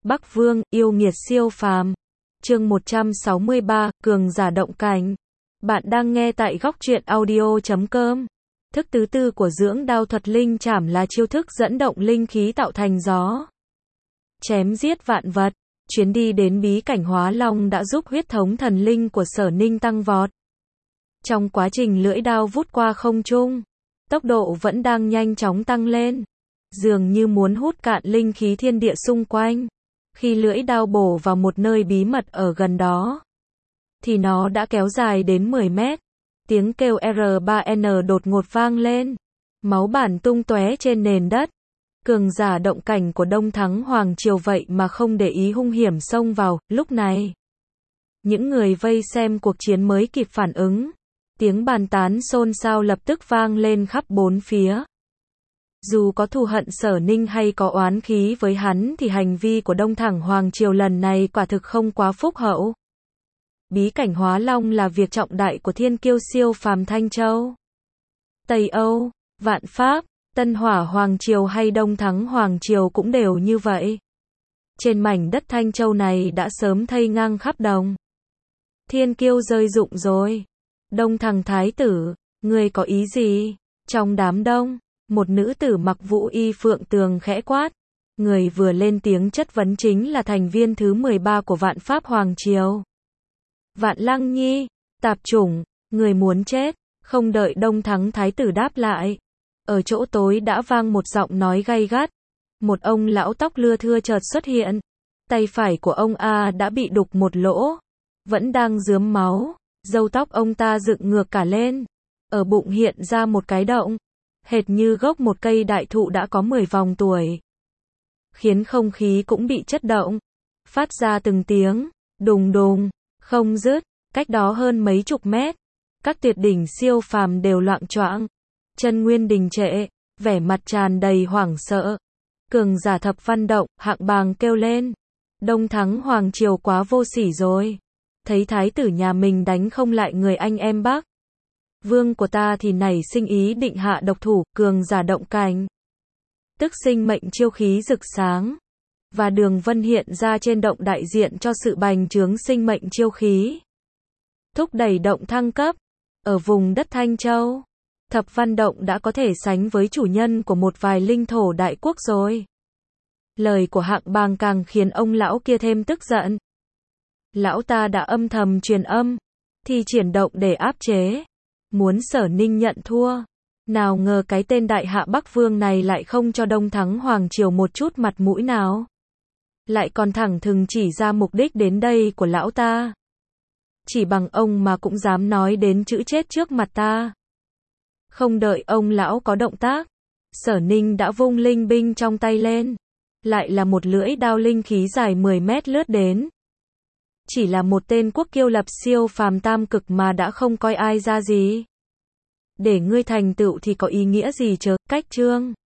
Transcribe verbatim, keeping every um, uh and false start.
Bắc Vương, yêu nghiệt siêu phàm. Chương một trăm sáu mươi ba, cường giả động cảnh. Bạn đang nghe tại góc truyện audio chấm com. Thức thứ tư của dưỡng đao thuật linh chảm là chiêu thức dẫn động linh khí tạo thành gió. Chém giết vạn vật. Chuyến đi đến bí cảnh Hóa Long đã giúp huyết thống thần linh của Sở Ninh tăng vọt. Trong quá trình lưỡi đao vút qua không trung, tốc độ vẫn đang nhanh chóng tăng lên, dường như muốn hút cạn linh khí thiên địa xung quanh. Khi lưỡi đao bổ vào một nơi bí mật ở gần đó, thì nó đã kéo dài đến mười mét. Tiếng kêu R ba N đột ngột vang lên, máu bản tung tóe trên nền đất. Cường giả động cảnh của Đông Thắng Hoàng Triều vậy mà không để ý hung hiểm xông vào. Lúc này, những người vây xem cuộc chiến mới kịp phản ứng. Tiếng bàn tán xôn xao lập tức vang lên khắp bốn phía. Dù có thù hận Sở Ninh hay có oán khí với hắn thì hành vi của Đông Thắng Hoàng Triều lần này quả thực không quá phúc hậu. Bí cảnh Hóa Long là việc trọng đại của thiên kiêu siêu phàm Thanh Châu, Tây Âu, Vạn Pháp, Tân Hỏa Hoàng Triều hay Đông Thắng Hoàng Triều cũng đều như vậy. Trên mảnh đất Thanh Châu này đã sớm thây ngang khắp đồng. Thiên kiêu rơi rụng rồi. Đông Thắng Thái tử, ngươi có ý gì? Trong đám đông, một nữ tử mặc vũ y phượng tường khẽ quát. Người vừa lên tiếng chất vấn chính là thành viên thứ mười ba của Vạn Pháp Hoàng Triều, Vạn Lăng Nhi. Tạp chủng, người muốn chết. Không đợi Đông Thắng Thái tử đáp lại, ở chỗ tối đã vang một giọng nói gay gắt. Một ông lão tóc lưa thưa chợt xuất hiện. Tay phải của ông A đã bị đục một lỗ, vẫn đang rướm máu. Râu tóc ông ta dựng ngược cả lên, ở bụng hiện ra một cái động, hệt như gốc một cây đại thụ đã có mười vòng tuổi, khiến không khí cũng bị chất động, phát ra từng tiếng đùng đùng không dứt. Cách đó hơn mấy chục mét, các tuyệt đỉnh siêu phàm đều loạng choạng, chân nguyên đình trệ, vẻ mặt tràn đầy hoảng sợ. Cường giả Thập Văn Động, Hạng Bàng kêu lên, Đông Thắng Hoàng Triều quá vô sỉ rồi. Thấy thái tử nhà mình đánh không lại người anh em Bắc Vương của ta thì nảy sinh ý định hạ độc thủ. Cường giả động cảnh, tức sinh mệnh chiêu khí rực sáng, và đường vân hiện ra trên động đại diện cho sự bành trướng sinh mệnh chiêu khí, thúc đẩy động thăng cấp. Ở vùng đất Thanh Châu, Thập Văn Động đã có thể sánh với chủ nhân của một vài linh thổ đại quốc rồi. Lời của Hạng Bàng càng khiến ông lão kia thêm tức giận. Lão ta đã âm thầm truyền âm, thì triển động để áp chế, muốn Sở Ninh nhận thua. Nào ngờ cái tên đại hạ Bắc Vương này lại không cho Đông Thắng Hoàng Triều một chút mặt mũi nào, lại còn thẳng thừng chỉ ra mục đích đến đây của lão ta. Chỉ bằng ông mà cũng dám nói đến chữ chết trước mặt ta. Không đợi ông lão có động tác, Sở Ninh đã vung linh binh trong tay lên, lại là một lưỡi đao linh khí dài mười mét lướt đến. Chỉ là một tên quốc kiêu lập siêu phàm tam cực mà đã không coi ai ra gì. Để ngươi thành tựu thì có ý nghĩa gì chớ. Cách chương